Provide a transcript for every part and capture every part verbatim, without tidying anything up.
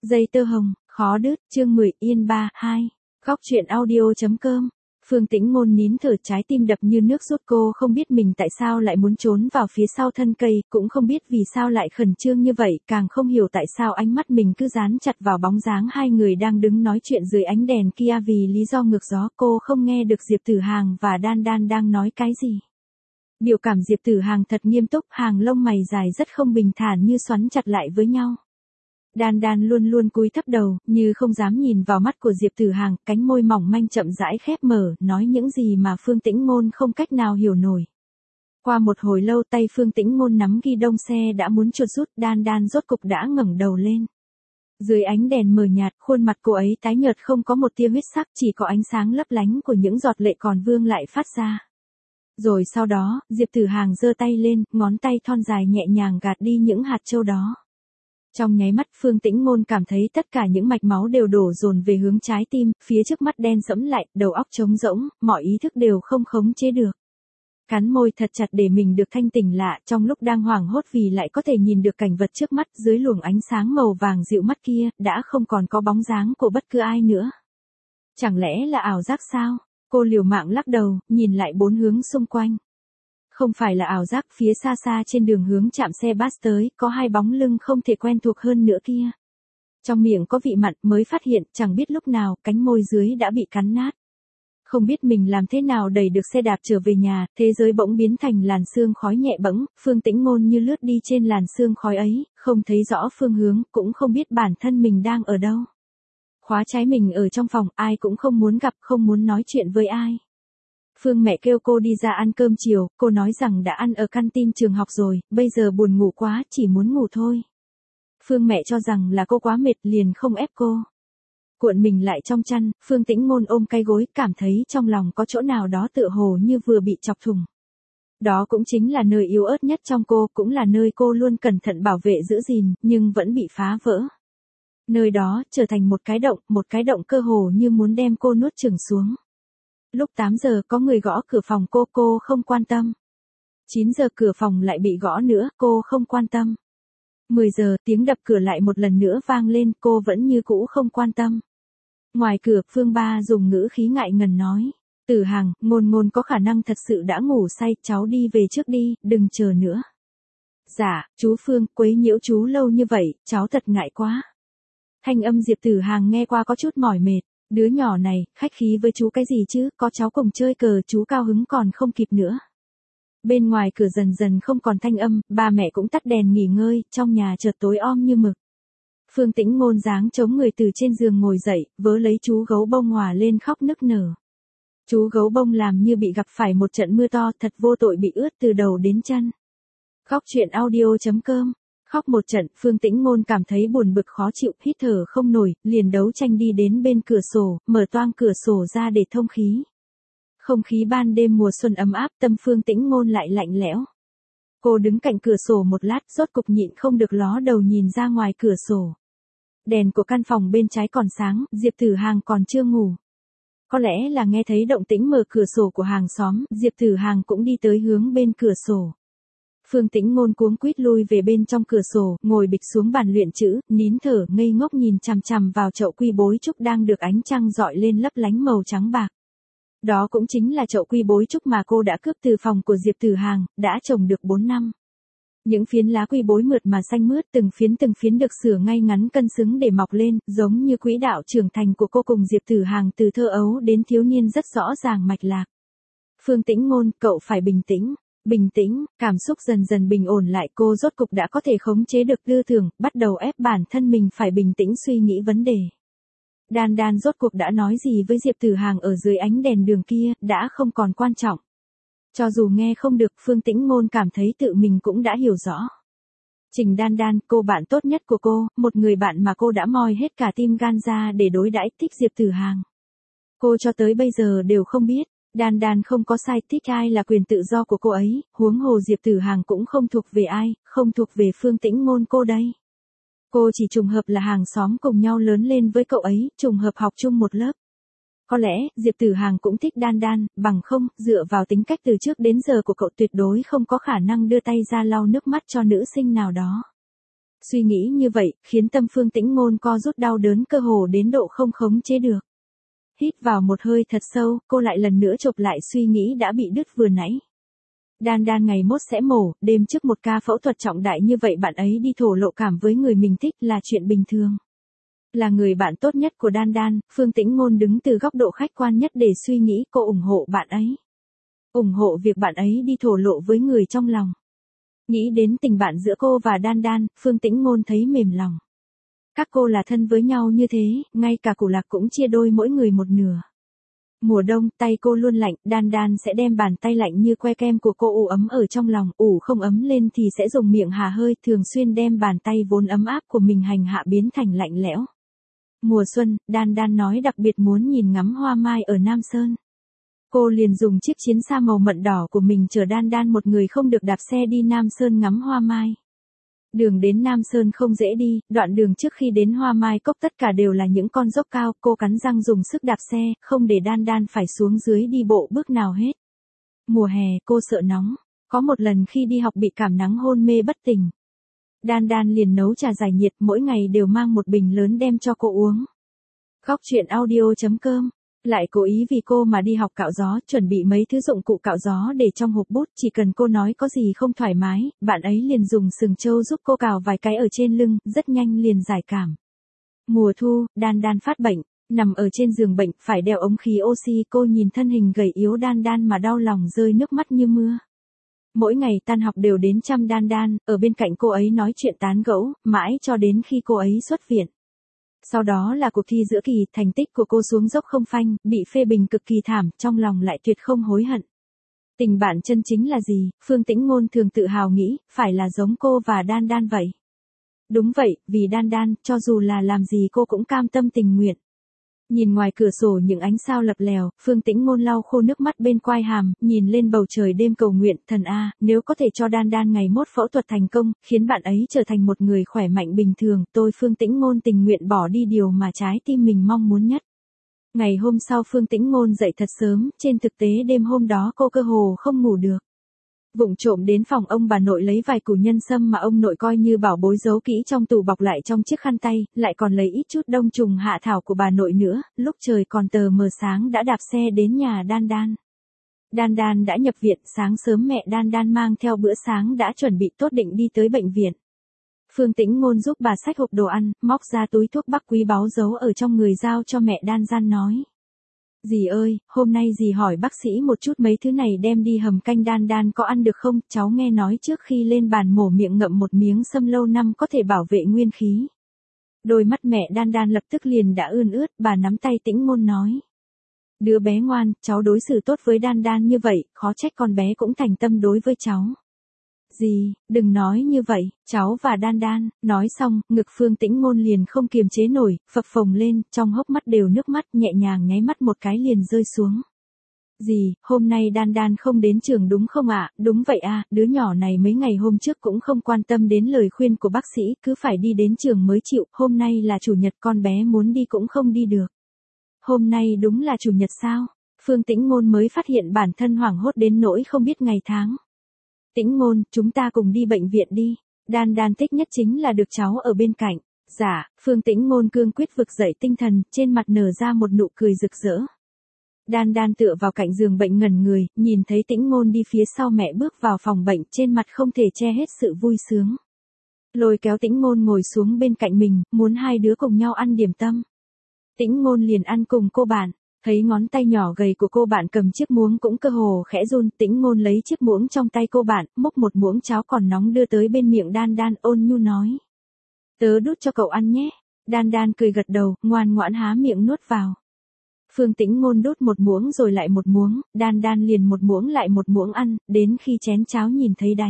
Dây tơ hồng, khó đứt, chương mười, Yên Ba, hai. Góc truyện audio.com. Phương Tĩnh Ngôn nín thở, trái tim đập như nước rút, cô không biết mình tại sao lại muốn trốn vào phía sau thân cây, cũng không biết vì sao lại khẩn trương như vậy, càng không hiểu tại sao ánh mắt mình cứ dán chặt vào bóng dáng hai người đang đứng nói chuyện dưới ánh đèn kia. Vì lý do ngược gió, cô không nghe được Diệp Tử Hàng và Đan Đan đang nói cái gì. Biểu cảm Diệp Tử Hàng thật nghiêm túc, hàng lông mày dài rất không bình thản như xoắn chặt lại với nhau. Đan Đan luôn luôn cúi thấp đầu, như không dám nhìn vào mắt của Diệp Tử Hàng, cánh môi mỏng manh chậm rãi khép mở, nói những gì mà Phương Tĩnh Ngôn không cách nào hiểu nổi. Qua một hồi lâu, tay Phương Tĩnh Ngôn nắm ghi đông xe đã muốn chuột rút, Đan Đan rốt cục đã ngẩng đầu lên. Dưới ánh đèn mờ nhạt, khuôn mặt cô ấy tái nhợt không có một tia huyết sắc, chỉ có ánh sáng lấp lánh của những giọt lệ còn vương lại phát ra. Rồi sau đó, Diệp Tử Hàng giơ tay lên, ngón tay thon dài nhẹ nhàng gạt đi những hạt châu đó. Trong nháy mắt, Phương Tĩnh Ngôn cảm thấy tất cả những mạch máu đều đổ dồn về hướng trái tim, phía trước mắt đen sẫm lại, đầu óc trống rỗng, mọi ý thức đều không khống chế được. Cắn môi thật chặt để mình được thanh tỉnh lạ, trong lúc đang hoảng hốt vì lại có thể nhìn được cảnh vật trước mắt, dưới luồng ánh sáng màu vàng dịu mắt kia, đã không còn có bóng dáng của bất cứ ai nữa. Chẳng lẽ là ảo giác sao? Cô liều mạng lắc đầu, nhìn lại bốn hướng xung quanh. Không phải là ảo giác, phía xa xa trên đường hướng trạm xe bus tới, có hai bóng lưng không thể quen thuộc hơn nữa kia. Trong miệng có vị mặn, mới phát hiện, chẳng biết lúc nào, cánh môi dưới đã bị cắn nát. Không biết mình làm thế nào đẩy được xe đạp trở về nhà, thế giới bỗng biến thành làn sương khói nhẹ bẫng, Phương Tĩnh Ngôn như lướt đi trên làn sương khói ấy, không thấy rõ phương hướng, cũng không biết bản thân mình đang ở đâu. Khóa trái mình ở trong phòng, ai cũng không muốn gặp, không muốn nói chuyện với ai. Phương mẹ kêu cô đi ra ăn cơm chiều, cô nói rằng đã ăn ở canteen trường học rồi, bây giờ buồn ngủ quá, chỉ muốn ngủ thôi. Phương mẹ cho rằng là cô quá mệt liền không ép cô. Cuộn mình lại trong chăn, Phương Tĩnh Ngôn ôm cái gối, cảm thấy trong lòng có chỗ nào đó tựa hồ như vừa bị chọc thủng. Đó cũng chính là nơi yếu ớt nhất trong cô, cũng là nơi cô luôn cẩn thận bảo vệ giữ gìn, nhưng vẫn bị phá vỡ. Nơi đó, trở thành một cái động, một cái động cơ hồ như muốn đem cô nuốt chửng xuống. Lúc tám giờ có người gõ cửa phòng cô, cô không quan tâm. chín giờ cửa phòng lại bị gõ nữa, cô không quan tâm. mười giờ tiếng đập cửa lại một lần nữa vang lên, cô vẫn như cũ không quan tâm. Ngoài cửa, Phương Ba dùng ngữ khí ngại ngần nói. Tử Hàng, Ngôn Ngôn có khả năng thật sự đã ngủ say, cháu đi về trước đi, đừng chờ nữa. Dạ, chú Phương, quấy nhiễu chú lâu như vậy, cháu thật ngại quá. Thanh âm Diệp Tử Hàng nghe qua có chút mỏi mệt. Đứa nhỏ này, khách khí với chú cái gì chứ, có cháu cùng chơi cờ chú cao hứng còn không kịp nữa. Bên ngoài cửa dần dần không còn thanh âm, ba mẹ cũng tắt đèn nghỉ ngơi, trong nhà chợt tối om như mực. Phương Tĩnh Ngôn dáng chống người từ trên giường ngồi dậy, vớ lấy chú gấu bông hòa lên khóc nức nở. Chú gấu bông làm như bị gặp phải một trận mưa to, thật vô tội bị ướt từ đầu đến chân. Góc truyện audio.com. Khóc một trận, Phương Tĩnh Ngôn cảm thấy buồn bực khó chịu, hít thở không nổi, liền đấu tranh đi đến bên cửa sổ, mở toang cửa sổ ra để thông khí. Không khí ban đêm mùa xuân ấm áp, tâm Phương Tĩnh Ngôn lại lạnh lẽo. Cô đứng cạnh cửa sổ một lát, rốt cục nhịn không được ló đầu nhìn ra ngoài cửa sổ. Đèn của căn phòng bên trái còn sáng, Diệp Tử Hàng còn chưa ngủ. Có lẽ là nghe thấy động tĩnh mở cửa sổ của hàng xóm, Diệp Tử Hàng cũng đi tới hướng bên cửa sổ. Phương Tĩnh Ngôn cuống quýt lui về bên trong cửa sổ, ngồi bịch xuống bàn luyện chữ, nín thở, ngây ngốc nhìn chằm chằm vào chậu quy bối trúc đang được ánh trăng rọi lên lấp lánh màu trắng bạc. Đó cũng chính là chậu quy bối trúc mà cô đã cướp từ phòng của Diệp Tử Hàng, đã trồng được bốn năm. Những phiến lá quy bối mượt mà xanh mướt, từng phiến từng phiến được sửa ngay ngắn cân xứng để mọc lên, giống như quỹ đạo trưởng thành của cô cùng Diệp Tử Hàng từ thơ ấu đến thiếu niên rất rõ ràng mạch lạc. Phương Tĩnh Ngôn, cậu phải bình tĩnh. Bình tĩnh, cảm xúc dần dần bình ổn lại, cô rốt cục đã có thể khống chế được tư tưởng, bắt đầu ép bản thân mình phải bình tĩnh suy nghĩ vấn đề. Đan Đan rốt cuộc đã nói gì với Diệp Tử Hàng ở dưới ánh đèn đường kia, đã không còn quan trọng. Cho dù nghe không được, Phương Tĩnh Ngôn cảm thấy tự mình cũng đã hiểu rõ. Trình Đan Đan, cô bạn tốt nhất của cô, một người bạn mà cô đã moi hết cả tim gan ra để đối đãi, thích Diệp Tử Hàng. Cô cho tới bây giờ đều không biết. Đan Đan không có sai, thích ai là quyền tự do của cô ấy, huống hồ Diệp Tử Hàng cũng không thuộc về ai, không thuộc về Phương Tĩnh Ngôn cô đây. Cô chỉ trùng hợp là hàng xóm cùng nhau lớn lên với cậu ấy, trùng hợp học chung một lớp. Có lẽ, Diệp Tử Hàng cũng thích Đan Đan, bằng không, dựa vào tính cách từ trước đến giờ của cậu tuyệt đối không có khả năng đưa tay ra lau nước mắt cho nữ sinh nào đó. Suy nghĩ như vậy, khiến tâm Phương Tĩnh Ngôn co rút đau đớn cơ hồ đến độ không khống chế được. Hít vào một hơi thật sâu, cô lại lần nữa chộp lại suy nghĩ đã bị đứt vừa nãy. Đan Đan ngày mốt sẽ mổ, đêm trước một ca phẫu thuật trọng đại như vậy bạn ấy đi thổ lộ cảm với người mình thích là chuyện bình thường. Là người bạn tốt nhất của Đan Đan, Phương Tĩnh Ngôn đứng từ góc độ khách quan nhất để suy nghĩ cô ủng hộ bạn ấy. Ủng hộ việc bạn ấy đi thổ lộ với người trong lòng. Nghĩ đến tình bạn giữa cô và Đan Đan, Phương Tĩnh Ngôn thấy mềm lòng. Các cô là thân với nhau như thế, ngay cả củ lạc cũng chia đôi mỗi người một nửa. Mùa đông, tay cô luôn lạnh, Đan Đan sẽ đem bàn tay lạnh như que kem của cô ủ ấm ở trong lòng, ủ không ấm lên thì sẽ dùng miệng hà hơi, thường xuyên đem bàn tay vốn ấm áp của mình hành hạ biến thành lạnh lẽo. Mùa xuân, Đan Đan nói đặc biệt muốn nhìn ngắm hoa mai ở Nam Sơn. Cô liền dùng chiếc chiến xa màu mận đỏ của mình chở Đan Đan một người không được đạp xe đi Nam Sơn ngắm hoa mai. Đường đến Nam Sơn không dễ đi, đoạn đường trước khi đến Hoa Mai Cốc tất cả đều là những con dốc cao, cô cắn răng dùng sức đạp xe, không để Đan Đan phải xuống dưới đi bộ bước nào hết. Mùa hè, cô sợ nóng, có một lần khi đi học bị cảm nắng hôn mê bất tỉnh. Đan Đan liền nấu trà giải nhiệt, mỗi ngày đều mang một bình lớn đem cho cô uống. Góc chuyện audio chấm com lại cố ý vì cô mà đi học cạo gió, chuẩn bị mấy thứ dụng cụ cạo gió để trong hộp bút, chỉ cần cô nói có gì không thoải mái, bạn ấy liền dùng sừng trâu giúp cô cào vài cái ở trên lưng, rất nhanh liền giải cảm. Mùa thu, Đan Đan phát bệnh, nằm ở trên giường bệnh, phải đeo ống khí oxy, cô nhìn thân hình gầy yếu Đan Đan mà đau lòng rơi nước mắt như mưa. Mỗi ngày tan học đều đến chăm Đan Đan, ở bên cạnh cô ấy nói chuyện tán gẫu, mãi cho đến khi cô ấy xuất viện. Sau đó là cuộc thi giữa kỳ, thành tích của cô xuống dốc không phanh, bị phê bình cực kỳ thảm, trong lòng lại tuyệt không hối hận. Tình bạn chân chính là gì, Phương Tĩnh Ngôn thường tự hào nghĩ, phải là giống cô và Đan Đan vậy. Đúng vậy, vì Đan Đan, cho dù là làm gì cô cũng cam tâm tình nguyện. Nhìn ngoài cửa sổ những ánh sao lập lèo, Phương Tĩnh Ngôn lau khô nước mắt bên quai hàm, nhìn lên bầu trời đêm cầu nguyện, thần a, nếu có thể cho Đan Đan ngày mốt phẫu thuật thành công, khiến bạn ấy trở thành một người khỏe mạnh bình thường, tôi Phương Tĩnh Ngôn tình nguyện bỏ đi điều mà trái tim mình mong muốn nhất. Ngày hôm sau Phương Tĩnh Ngôn dậy thật sớm, trên thực tế đêm hôm đó cô cơ hồ không ngủ được. Vụng trộm đến phòng ông bà nội lấy vài củ nhân sâm mà ông nội coi như bảo bối giấu kỹ trong tủ bọc lại trong chiếc khăn tay, lại còn lấy ít chút đông trùng hạ thảo của bà nội nữa, lúc trời còn tờ mờ sáng đã đạp xe đến nhà Đan Đan. Đan Đan đã nhập viện, sáng sớm mẹ Đan Đan mang theo bữa sáng đã chuẩn bị tốt định đi tới bệnh viện. Phương Tĩnh Ngôn giúp bà xách hộp đồ ăn, móc ra túi thuốc bắc quý báu giấu ở trong người giao cho mẹ Đan Gian nói. Dì ơi, hôm nay dì hỏi bác sĩ một chút mấy thứ này đem đi hầm canh Đan Đan có ăn được không, cháu nghe nói trước khi lên bàn mổ miệng ngậm một miếng sâm lâu năm có thể bảo vệ nguyên khí. Đôi mắt mẹ Đan Đan lập tức liền đã ươn ướt, bà nắm tay Tĩnh Ngôn nói. Đứa bé ngoan, cháu đối xử tốt với Đan Đan như vậy, khó trách con bé cũng thành tâm đối với cháu. Dì, đừng nói như vậy, cháu và Đan Đan, nói xong, ngực Phương Tĩnh Ngôn liền không kiềm chế nổi, phập phồng lên, trong hốc mắt đều nước mắt, nhẹ nhàng nháy mắt một cái liền rơi xuống. Dì, hôm nay Đan Đan không đến trường đúng không ạ? À? Đúng vậy à, đứa nhỏ này mấy ngày hôm trước cũng không quan tâm đến lời khuyên của bác sĩ, cứ phải đi đến trường mới chịu, hôm nay là chủ nhật con bé muốn đi cũng không đi được. Hôm nay đúng là chủ nhật sao? Phương Tĩnh Ngôn mới phát hiện bản thân hoảng hốt đến nỗi không biết ngày tháng. Tĩnh Ngôn, chúng ta cùng đi bệnh viện đi. Đan Đan thích nhất chính là được cháu ở bên cạnh. Dạ, Phương Tĩnh Ngôn cương quyết vực dậy tinh thần, trên mặt nở ra một nụ cười rực rỡ. Đan Đan tựa vào cạnh giường bệnh ngẩn người, nhìn thấy Tĩnh Ngôn đi phía sau mẹ bước vào phòng bệnh, trên mặt không thể che hết sự vui sướng. Lôi kéo Tĩnh Ngôn ngồi xuống bên cạnh mình, muốn hai đứa cùng nhau ăn điểm tâm. Tĩnh Ngôn liền ăn cùng cô bạn. Thấy ngón tay nhỏ gầy của cô bạn cầm chiếc muỗng cũng cơ hồ khẽ run, Tĩnh Ngôn lấy chiếc muỗng trong tay cô bạn, múc một muỗng cháo còn nóng đưa tới bên miệng Đan Đan, ôn nhu nói. Tớ đút cho cậu ăn nhé. Đan Đan cười gật đầu, ngoan ngoãn há miệng nuốt vào. Phương Tĩnh Ngôn đút một muỗng rồi lại một muỗng, Đan Đan liền một muỗng lại một muỗng ăn, đến khi chén cháo nhìn thấy đáy.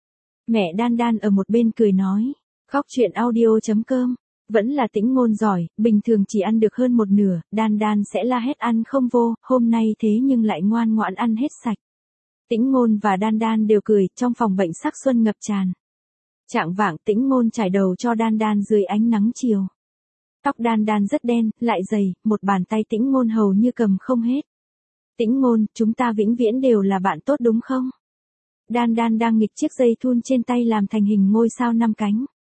Mẹ Đan Đan ở một bên cười nói. Góc chuyện audio chấm com Vẫn là Tĩnh Ngôn giỏi, bình thường chỉ ăn được hơn một nửa, Đan Đan sẽ la hét ăn không vô, hôm nay thế nhưng lại ngoan ngoãn ăn hết sạch. Tĩnh Ngôn và Đan Đan đều cười, trong phòng bệnh sắc xuân ngập tràn. Chạng vạng Tĩnh Ngôn trải đầu cho Đan Đan dưới ánh nắng chiều. Tóc Đan Đan rất đen, lại dày, một bàn tay Tĩnh Ngôn hầu như cầm không hết. Tĩnh Ngôn, chúng ta vĩnh viễn đều là bạn tốt đúng không? Đan Đan đang nghịch chiếc dây thun trên tay làm thành hình ngôi sao năm cánh.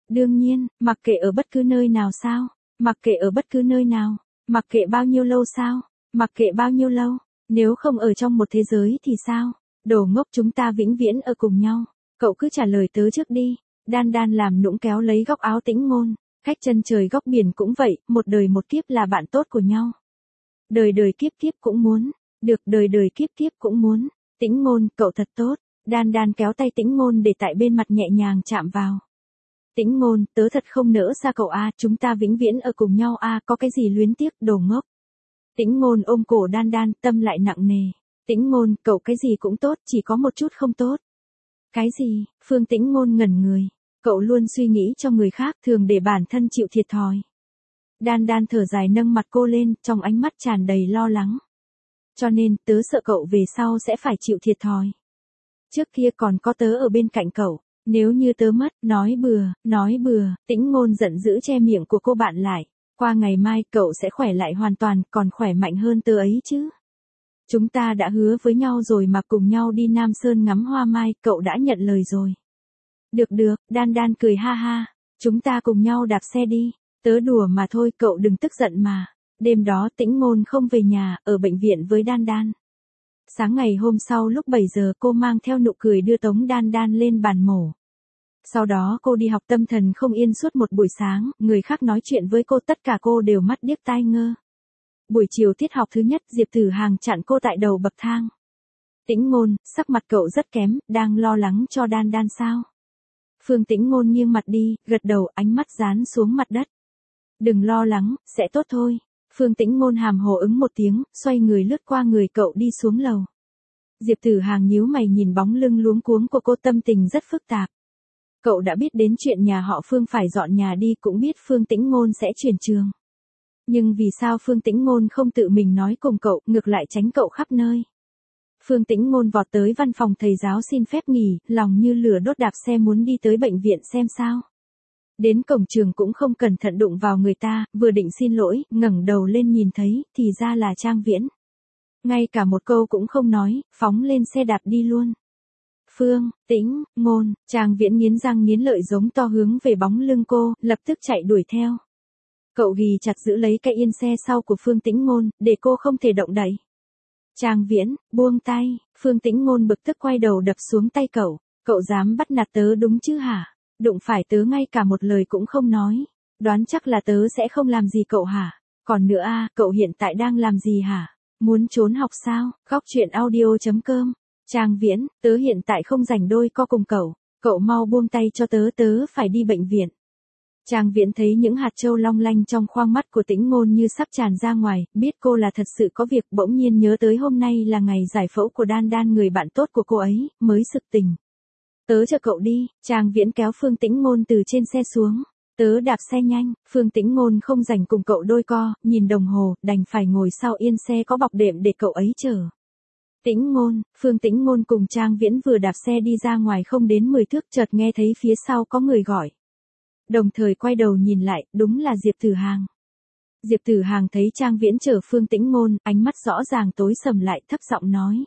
Đương nhiên, mặc kệ ở bất cứ nơi nào sao? Mặc kệ ở bất cứ nơi nào? Mặc kệ bao nhiêu lâu sao? Mặc kệ bao nhiêu lâu? Nếu không ở trong một thế giới thì sao? Đồ ngốc, chúng ta vĩnh viễn ở cùng nhau. Cậu cứ trả lời tớ trước đi. Đan Đan làm nũng kéo lấy góc áo Tĩnh Ngôn. Cách chân trời góc biển cũng vậy, một đời một kiếp là bạn tốt của nhau. Đời đời kiếp kiếp cũng muốn. Được, đời đời kiếp kiếp cũng muốn. Tĩnh Ngôn, cậu thật tốt. Đan Đan kéo tay Tĩnh Ngôn để tại bên mặt nhẹ nhàng chạm vào. Tĩnh Ngôn, tớ thật không nỡ xa cậu a, chúng ta vĩnh viễn ở cùng nhau a, có cái gì luyến tiếc, đồ ngốc. Tĩnh Ngôn ôm cổ Đan Đan, tâm lại nặng nề. Tĩnh Ngôn, cậu cái gì cũng tốt, chỉ có một chút không tốt. Cái gì? Phương Tĩnh Ngôn ngẩn người. Cậu luôn suy nghĩ cho người khác, thường để bản thân chịu thiệt thòi. Đan Đan thở dài nâng mặt cô lên, trong ánh mắt tràn đầy lo lắng. Cho nên, tớ sợ cậu về sau sẽ phải chịu thiệt thòi. Trước kia còn có tớ ở bên cạnh cậu. Nếu như tớ mất, nói bừa, nói bừa, Tĩnh Ngôn giận dữ che miệng của cô bạn lại. Qua ngày mai cậu sẽ khỏe lại hoàn toàn, còn khỏe mạnh hơn tớ ấy chứ. Chúng ta đã hứa với nhau rồi mà, cùng nhau đi Nam Sơn ngắm hoa mai, cậu đã nhận lời rồi. Được được, Đan Đan cười ha ha. Chúng ta cùng nhau đạp xe đi. Tớ đùa mà thôi, cậu đừng tức giận mà. Đêm đó Tĩnh Ngôn không về nhà, ở bệnh viện với Đan Đan. Sáng ngày hôm sau lúc bảy giờ cô mang theo nụ cười đưa Tống Đan Đan lên bàn mổ. Sau đó cô đi học tâm thần không yên suốt một buổi sáng, người khác nói chuyện với cô tất cả cô đều mắt điếc tai ngơ. Buổi chiều tiết học thứ nhất, Diệp Tử Hàng chặn cô tại đầu bậc thang. Tĩnh Ngôn, sắc mặt cậu rất kém, đang lo lắng cho Đan Đan sao? Phương Tĩnh Ngôn nghiêng mặt đi, gật đầu, ánh mắt dán xuống mặt đất. Đừng lo lắng, sẽ tốt thôi. Phương Tĩnh Ngôn hàm hồ ứng một tiếng, xoay người lướt qua người cậu đi xuống lầu. Diệp Tử Hàng nhíu mày nhìn bóng lưng luống cuống của cô, tâm tình rất phức tạp. Cậu đã biết đến chuyện nhà họ Phương phải dọn nhà đi, cũng biết Phương Tĩnh Ngôn sẽ chuyển trường. Nhưng vì sao Phương Tĩnh Ngôn không tự mình nói cùng cậu, ngược lại tránh cậu khắp nơi? Phương Tĩnh Ngôn vọt tới văn phòng thầy giáo xin phép nghỉ, lòng như lửa đốt đạp xe muốn đi tới bệnh viện xem sao. Đến cổng trường cũng không cẩn thận đụng vào người ta, vừa định xin lỗi, ngẩng đầu lên nhìn thấy, thì ra là Trang Viễn. Ngay cả một câu cũng không nói, phóng lên xe đạp đi luôn. Phương Tĩnh Ngôn, Trang Viễn nghiến răng nghiến lợi giống to hướng về bóng lưng cô, lập tức chạy đuổi theo. Cậu ghi chặt giữ lấy cái yên xe sau của Phương Tĩnh Ngôn, để cô không thể động đậy. Trang Viễn, buông tay. Phương Tĩnh Ngôn bực tức quay đầu đập xuống tay cậu. Cậu dám bắt nạt tớ đúng chứ hả? Đụng phải tớ ngay cả một lời cũng không nói. Đoán chắc là tớ sẽ không làm gì cậu hả? Còn nữa a, cậu hiện tại đang làm gì hả? Muốn trốn học sao? Góc chuyện audio chấm com. Trang Viễn, tớ hiện tại không rảnh đôi co cùng cậu. Cậu mau buông tay cho tớ, tớ phải đi bệnh viện. Trang Viễn thấy những hạt châu long lanh trong khoang mắt của Tĩnh Ngôn như sắp tràn ra ngoài, biết cô là thật sự có việc, bỗng nhiên nhớ tới hôm nay là ngày giải phẫu của Đan Đan, người bạn tốt của cô ấy, mới sực tỉnh. Tớ chờ cậu đi. Trang Viễn kéo Phương Tĩnh Ngôn từ trên xe xuống. Tớ đạp xe nhanh. Phương Tĩnh Ngôn không rảnh cùng cậu đôi co, nhìn đồng hồ, đành phải ngồi sau yên xe có bọc đệm để cậu ấy chở. Tĩnh Ngôn, Phương Tĩnh Ngôn cùng Trang Viễn vừa đạp xe đi ra ngoài không đến mười thước, chợt nghe thấy phía sau có người gọi. Đồng thời quay đầu nhìn lại, đúng là Diệp Tử Hàng. Diệp Tử Hàng thấy Trang Viễn chở Phương Tĩnh Ngôn, ánh mắt rõ ràng tối sầm lại, thấp giọng nói.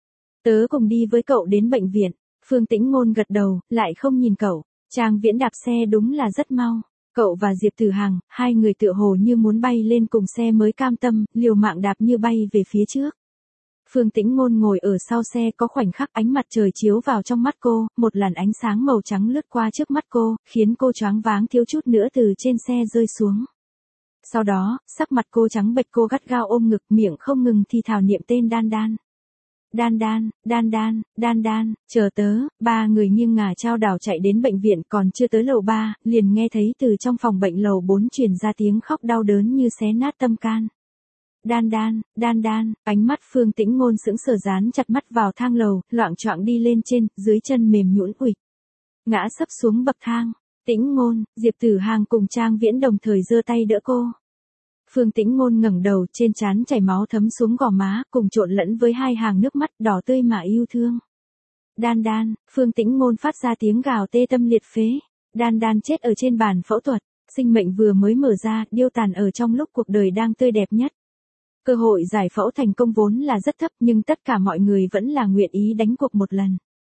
Tớ cùng đi với cậu đến bệnh viện. Phương Tĩnh Ngôn gật đầu, lại không nhìn cậu. Trang Viễn đạp xe đúng là rất mau. Cậu và Diệp Tử Hàng, hai người tựa hồ như muốn bay lên cùng xe mới cam tâm, liều mạng đạp như bay về phía trước. Phương Tĩnh Ngôn ngồi ở sau xe, có khoảnh khắc ánh mặt trời chiếu vào trong mắt cô, một làn ánh sáng màu trắng lướt qua trước mắt cô, khiến cô choáng váng thiếu chút nữa từ trên xe rơi xuống. Sau đó, sắc mặt cô trắng bệch, cô gắt gao ôm ngực, miệng không ngừng thì thào niệm tên Đan Đan. Đan Đan, Đan Đan, Đan Đan, chờ tớ. Ba người nghiêng ngả chao đảo chạy đến bệnh viện, còn chưa tới lầu ba, liền nghe thấy từ trong phòng bệnh lầu bốn truyền ra tiếng khóc đau đớn như xé nát tâm can. Đan Đan, Đan Đan, ánh mắt Phương Tĩnh Ngôn sững sờ dán chặt mắt vào thang lầu, loạng choạng đi lên trên, dưới chân mềm nhũn uịch. Ngã sấp xuống bậc thang. Tĩnh Ngôn, Diệp Tử Hàng cùng Trang Viễn đồng thời giơ tay đỡ cô. Phương Tĩnh Ngôn ngẩng đầu, trên trán chảy máu thấm xuống gò má, cùng trộn lẫn với hai hàng nước mắt đỏ tươi mà yêu thương. Đan Đan, Phương Tĩnh Ngôn phát ra tiếng gào tê tâm liệt phế. Đan Đan chết ở trên bàn phẫu thuật, sinh mệnh vừa mới mở ra, điêu tàn ở trong lúc cuộc đời đang tươi đẹp nhất. Cơ hội giải phẫu thành công vốn là rất thấp, nhưng tất cả mọi người vẫn là nguyện ý đánh cuộc một lần.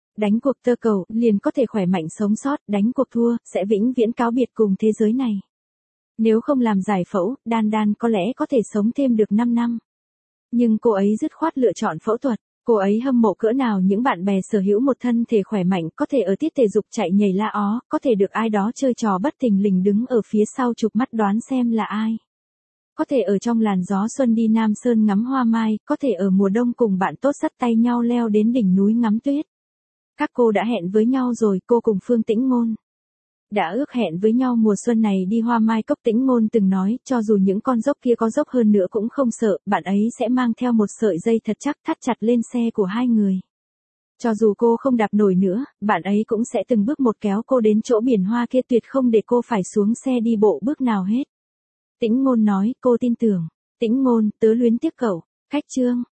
Đánh cuộc tơ cầu, liền có thể khỏe mạnh sống sót, đánh cuộc thua, sẽ vĩnh viễn cáo biệt cùng thế giới này. Nếu không làm giải phẫu, Đan Đan có lẽ có thể sống thêm được năm năm. Nhưng cô ấy dứt khoát lựa chọn phẫu thuật. Cô ấy hâm mộ cỡ nào những bạn bè sở hữu một thân thể khỏe mạnh, có thể ở tiết thể dục chạy nhảy la ó, có thể được ai đó chơi trò bất thình lình đứng ở phía sau chụp mắt đoán xem là ai. Có thể ở trong làn gió xuân đi Nam Sơn ngắm hoa mai, có thể ở mùa đông cùng bạn tốt dắt tay nhau leo đến đỉnh núi ngắm tuyết. Các cô đã hẹn với nhau rồi, cô cùng Phương Tĩnh Ngôn. Đã ước hẹn với nhau mùa xuân này đi Hoa Mai Cốc. Tĩnh Ngôn từng nói, cho dù những con dốc kia có dốc hơn nữa cũng không sợ, bạn ấy sẽ mang theo một sợi dây thật chắc thắt chặt lên xe của hai người. Cho dù cô không đạp nổi nữa, bạn ấy cũng sẽ từng bước một kéo cô đến chỗ biển hoa kia, tuyệt không để cô phải xuống xe đi bộ bước nào hết. Tĩnh Ngôn nói, cô tin tưởng. Tĩnh Ngôn, tớ luyến tiếc cậu. Khách chương.